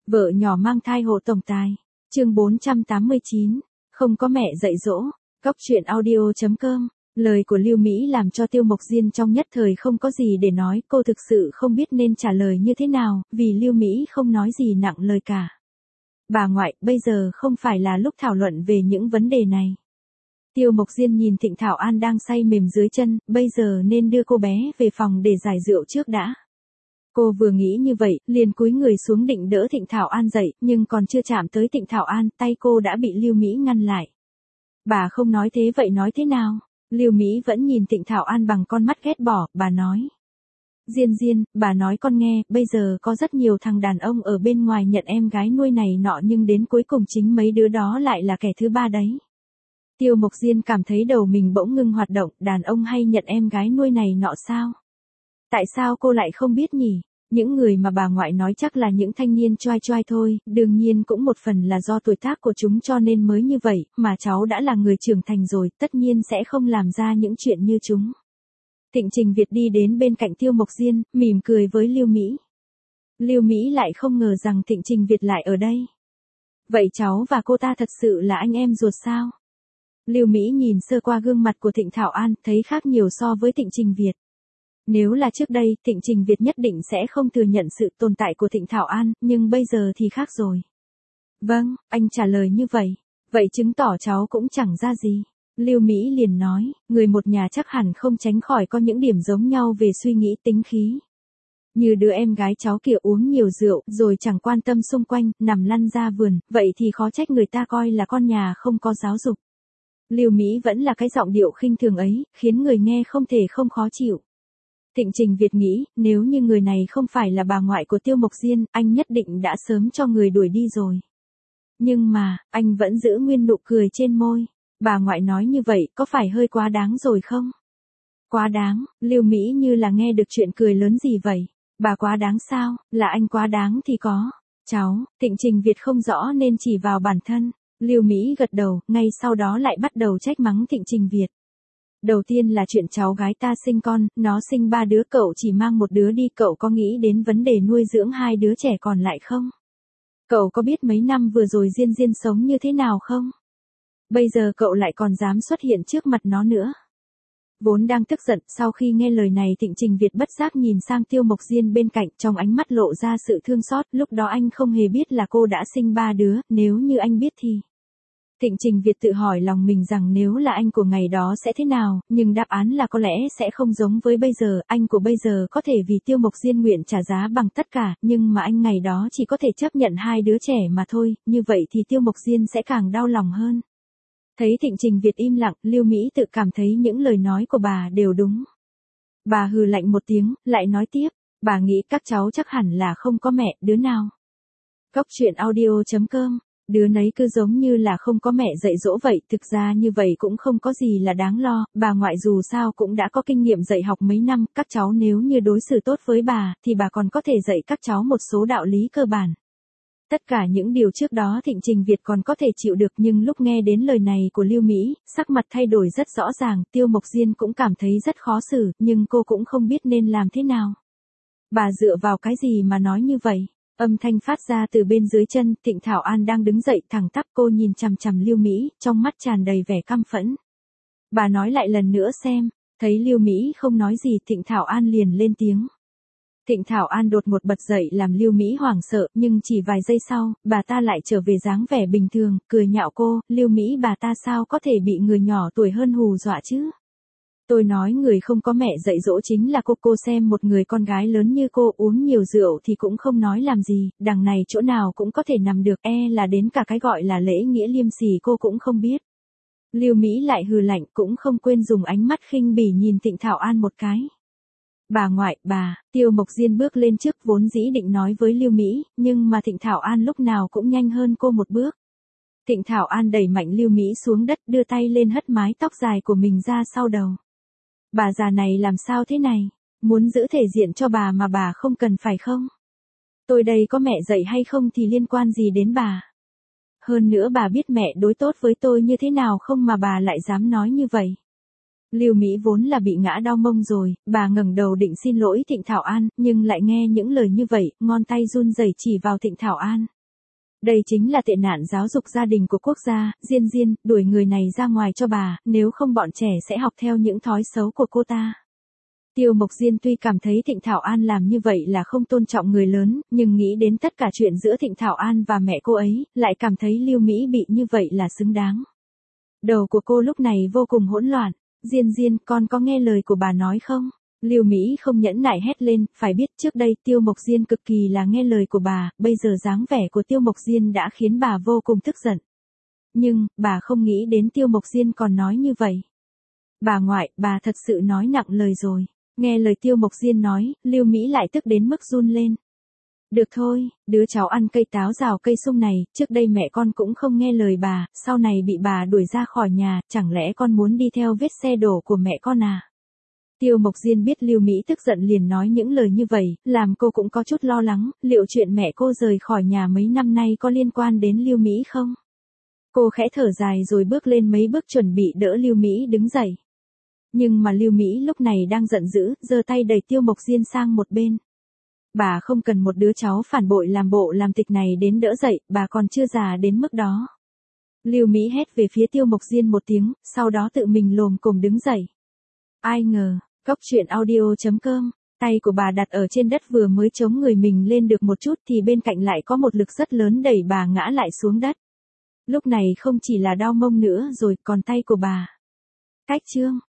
Vợ nhỏ mang thai hộ tổng tài. Chương 489. Không có mẹ dạy dỗ. Góc truyện audio.com. Lời của Lưu Mỹ làm cho Tiêu Mộc Diên trong nhất thời không có gì để nói, cô thực sự không biết nên trả lời như thế nào, vì Lưu Mỹ không nói gì nặng lời cả. Bà ngoại, bây giờ không phải là lúc thảo luận về những vấn đề này. Tiêu Mộc Diên nhìn Thịnh Thảo An đang say mềm dưới chân, bây giờ nên đưa cô bé về phòng để giải rượu trước đã. Cô vừa nghĩ như vậy, liền cúi người xuống định đỡ Thịnh Thảo An dậy, nhưng còn chưa chạm tới Thịnh Thảo An, tay cô đã bị Lưu Mỹ ngăn lại. Bà không nói thế vậy nói thế nào? Lưu Mỹ vẫn nhìn Thịnh Thảo An bằng con mắt ghét bỏ, bà nói. Diên Diên, bà nói con nghe, bây giờ có rất nhiều thằng đàn ông ở bên ngoài nhận em gái nuôi này nọ nhưng đến cuối cùng chính mấy đứa đó lại là kẻ thứ ba đấy. Tiêu Mộc Diên cảm thấy đầu mình bỗng ngưng hoạt động, đàn ông hay nhận em gái nuôi này nọ sao? Tại sao cô lại không biết nhỉ? Những người mà bà ngoại nói chắc là những thanh niên choai choai thôi, đương nhiên cũng một phần là do tuổi tác của chúng cho nên mới như vậy, mà cháu đã là người trưởng thành rồi, tất nhiên sẽ không làm ra những chuyện như chúng. Thịnh Trình Việt đi đến bên cạnh Tiêu Mộc Diên, mỉm cười với Lưu Mỹ. Lưu Mỹ lại không ngờ rằng Thịnh Trình Việt lại ở đây. Vậy cháu và cô ta thật sự là anh em ruột sao? Lưu Mỹ nhìn sơ qua gương mặt của Thịnh Thảo An, thấy khác nhiều so với Thịnh Trình Việt. Nếu là trước đây, Thịnh Trình Việt nhất định sẽ không thừa nhận sự tồn tại của Thịnh Thảo An, nhưng bây giờ thì khác rồi. Vâng, anh trả lời như vậy. Vậy chứng tỏ cháu cũng chẳng ra gì. Lưu Mỹ liền nói, người một nhà chắc hẳn không tránh khỏi có những điểm giống nhau về suy nghĩ tính khí. Như đứa em gái cháu kia uống nhiều rượu, rồi chẳng quan tâm xung quanh, nằm lăn ra vườn, vậy thì khó trách người ta coi là con nhà không có giáo dục. Lưu Mỹ vẫn là cái giọng điệu khinh thường ấy, khiến người nghe không thể không khó chịu. Thịnh Trình Việt nghĩ, nếu như người này không phải là bà ngoại của Tiêu Mộc Diên, anh nhất định đã sớm cho người đuổi đi rồi. Nhưng mà, anh vẫn giữ nguyên nụ cười trên môi. Bà ngoại nói như vậy, có phải hơi quá đáng rồi không? Quá đáng, Lưu Mỹ như là nghe được chuyện cười lớn gì vậy? Bà quá đáng sao? Là anh quá đáng thì có. Cháu, Thịnh Trình Việt không rõ nên chỉ vào bản thân. Lưu Mỹ gật đầu, ngay sau đó lại bắt đầu trách mắng Thịnh Trình Việt. Đầu tiên là chuyện cháu gái ta sinh con, nó sinh 3 đứa cậu chỉ mang một đứa đi, cậu có nghĩ đến vấn đề nuôi dưỡng 2 đứa trẻ còn lại không? Cậu có biết mấy năm vừa rồi Diên Diên sống như thế nào không? Bây giờ cậu lại còn dám xuất hiện trước mặt nó nữa. Vốn đang tức giận, sau khi nghe lời này Thịnh Trình Việt bất giác nhìn sang Tiêu Mộc Diên bên cạnh, trong ánh mắt lộ ra sự thương xót, lúc đó anh không hề biết là cô đã sinh 3 đứa, nếu như anh biết thì... Thịnh Trình Việt tự hỏi lòng mình rằng nếu là anh của ngày đó sẽ thế nào, nhưng đáp án là có lẽ sẽ không giống với bây giờ, anh của bây giờ có thể vì Tiêu Mộc Diên nguyện trả giá bằng tất cả, nhưng mà anh ngày đó chỉ có thể chấp nhận 2 đứa trẻ mà thôi, như vậy thì Tiêu Mộc Diên sẽ càng đau lòng hơn. Thấy Thịnh Trình Việt im lặng, Lưu Mỹ tự cảm thấy những lời nói của bà đều đúng. Bà hừ lạnh một tiếng, lại nói tiếp, bà nghĩ các cháu chắc hẳn là không có mẹ, đứa nào. Góc truyện audio.com. Đứa nấy cứ giống như là không có mẹ dạy dỗ vậy, thực ra như vậy cũng không có gì là đáng lo, bà ngoại dù sao cũng đã có kinh nghiệm dạy học mấy năm, các cháu nếu như đối xử tốt với bà, thì bà còn có thể dạy các cháu một số đạo lý cơ bản. Tất cả những điều trước đó Thịnh Trình Việt còn có thể chịu được nhưng lúc nghe đến lời này của Lưu Mỹ, sắc mặt thay đổi rất rõ ràng, Tiêu Mộc Diên cũng cảm thấy rất khó xử, nhưng cô cũng không biết nên làm thế nào. Bà dựa vào cái gì mà nói như vậy? Âm thanh phát ra từ bên dưới chân, Thịnh Thảo An đang đứng dậy thẳng tắp, cô nhìn chằm chằm Lưu Mỹ, trong mắt tràn đầy vẻ căm phẫn. Bà nói lại lần nữa xem, thấy Lưu Mỹ không nói gì Thịnh Thảo An liền lên tiếng. Thịnh Thảo An đột ngột bật dậy làm Lưu Mỹ hoảng sợ, nhưng chỉ vài giây sau, bà ta lại trở về dáng vẻ bình thường, cười nhạo cô, Lưu Mỹ bà ta sao có thể bị người nhỏ tuổi hơn hù dọa chứ? Tôi nói người không có mẹ dạy dỗ chính là cô xem một người con gái lớn như cô uống nhiều rượu thì cũng không nói làm gì, đằng này chỗ nào cũng có thể nằm được, là đến cả cái gọi là lễ nghĩa liêm sỉ cô cũng không biết. Lưu Mỹ lại hừ lạnh cũng không quên dùng ánh mắt khinh bỉ nhìn Thịnh Thảo An một cái. Bà ngoại, bà, Tiêu Mộc Diên bước lên trước vốn dĩ định nói với Lưu Mỹ, nhưng mà Thịnh Thảo An lúc nào cũng nhanh hơn cô một bước. Thịnh Thảo An đẩy mạnh Lưu Mỹ xuống đất đưa tay lên hất mái tóc dài của mình ra sau đầu. Bà già này làm sao thế này? Muốn giữ thể diện cho bà mà bà không cần phải không? Tôi đây có mẹ dạy hay không thì liên quan gì đến bà? Hơn nữa bà biết mẹ đối tốt với tôi như thế nào không mà bà lại dám nói như vậy? Lưu Mỹ vốn là bị ngã đau mông rồi, bà ngẩng đầu định xin lỗi Thịnh Thảo An, nhưng lại nghe những lời như vậy, ngón tay run rẩy chỉ vào Thịnh Thảo An. Đây chính là tệ nạn giáo dục gia đình của quốc gia, Diên Diên, đuổi người này ra ngoài cho bà, nếu không bọn trẻ sẽ học theo những thói xấu của cô ta. Tiêu Mộc Diên tuy cảm thấy Thịnh Thảo An làm như vậy là không tôn trọng người lớn, nhưng nghĩ đến tất cả chuyện giữa Thịnh Thảo An và mẹ cô ấy, lại cảm thấy Lưu Mỹ bị như vậy là xứng đáng. Đầu của cô lúc này vô cùng hỗn loạn. Diên Diên, con có nghe lời của bà nói không? Lưu Mỹ không nhẫn nại hét lên, phải biết trước đây Tiêu Mộc Diên cực kỳ là nghe lời của bà, bây giờ dáng vẻ của Tiêu Mộc Diên đã khiến bà vô cùng tức giận. Nhưng, bà không nghĩ đến Tiêu Mộc Diên còn nói như vậy. Bà ngoại, bà thật sự nói nặng lời rồi. Nghe lời Tiêu Mộc Diên nói, Lưu Mỹ lại tức đến mức run lên. Được thôi, đứa cháu ăn cây táo rào cây sung này, trước đây mẹ con cũng không nghe lời bà, sau này bị bà đuổi ra khỏi nhà, chẳng lẽ con muốn đi theo vết xe đổ của mẹ con à? Tiêu Mộc Diên biết Lưu Mỹ tức giận liền nói những lời như vậy, làm cô cũng có chút lo lắng, liệu chuyện mẹ cô rời khỏi nhà mấy năm nay có liên quan đến Lưu Mỹ không? Cô khẽ thở dài rồi bước lên mấy bước chuẩn bị đỡ Lưu Mỹ đứng dậy. Nhưng mà Lưu Mỹ lúc này đang giận dữ, giơ tay đẩy Tiêu Mộc Diên sang một bên. Bà không cần một đứa cháu phản bội làm bộ làm tịch này đến đỡ dậy, bà còn chưa già đến mức đó. Lưu Mỹ hét về phía Tiêu Mộc Diên một tiếng, sau đó tự mình lồm cồm đứng dậy. Ai ngờ, cốc truyện audio.com, tay của bà đặt ở trên đất vừa mới chống người mình lên được một chút thì bên cạnh lại có một lực rất lớn đẩy bà ngã lại xuống đất. Lúc này không chỉ là đau mông nữa rồi, còn tay của bà. Cách chương.